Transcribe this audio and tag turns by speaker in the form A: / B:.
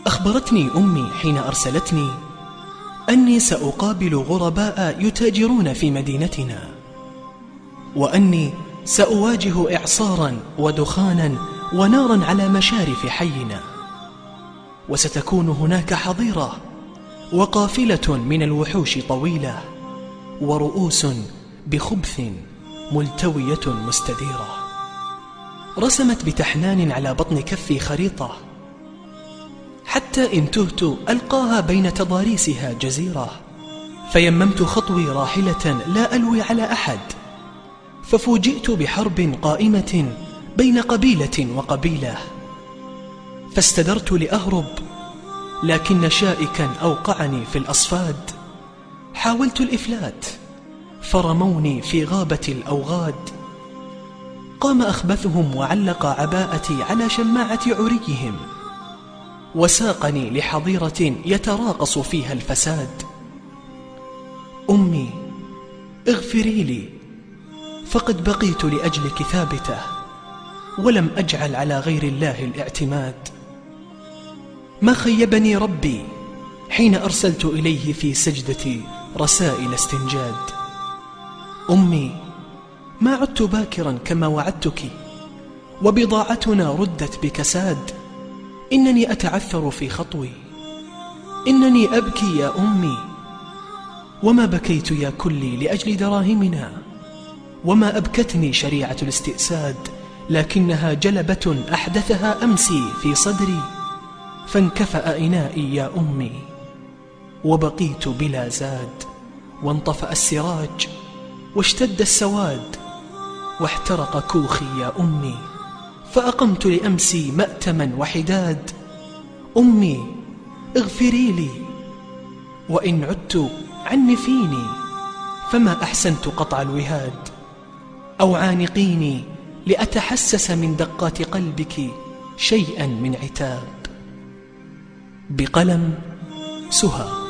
A: أخبرتني أمي حين أرسلتني أني سأقابل غرباء يتاجرون في مدينتنا، وأني سأواجه إعصارا ودخانا ونارا على مشارف حينا، وستكون هناك حظيرة وقافلة من الوحوش طويلة، ورؤوس بخبث ملتوية مستديرة. رسمت بتحنان على بطن كفي خريطة، حتى إن تهت ألقاها بين تضاريسها جزيرة، فيممت خطوي راحلة لا ألوي على أحد، ففوجئت بحرب قائمة بين قبيلة وقبيلة، فاستدرت لأهرب، لكن شائكا أوقعني في الأصفاد. حاولت الإفلات فرموني في غابة الأوغاد. قام أخبثهم وعلق عباءتي على شماعة عريهم، وساقني لحظيرة يتراقص فيها الفساد. أمي اغفري لي، فقد بقيت لأجلك ثابتة، ولم أجعل على غير الله الاعتماد. ما خيبني ربي حين أرسلت إليه في سجدتي رسائل استنجاد. أمي ما عدت باكرا كما وعدتك، وبضاعتنا ردت بكساد. إنني أتعثر في خطوي، إنني أبكي يا أمي، وما بكيت يا كلي لأجل دراهمنا، وما أبكتني شريعة الاستئساد، لكنها جلبة أحدثها أمسي في صدري، فانكفأ إنائي يا أمي، وبقيت بلا زاد، وانطفأ السراج، واشتد السواد، واحترق كوخي يا أمي، فأقمت لأمسي مأتما وحداد. أمي اغفري لي، وإن عدت عنفيني، فما أحسنت قطع الوهاد، أو عانقيني لأتحسس من دقات قلبك شيئا من عتاب. بقلم سهى.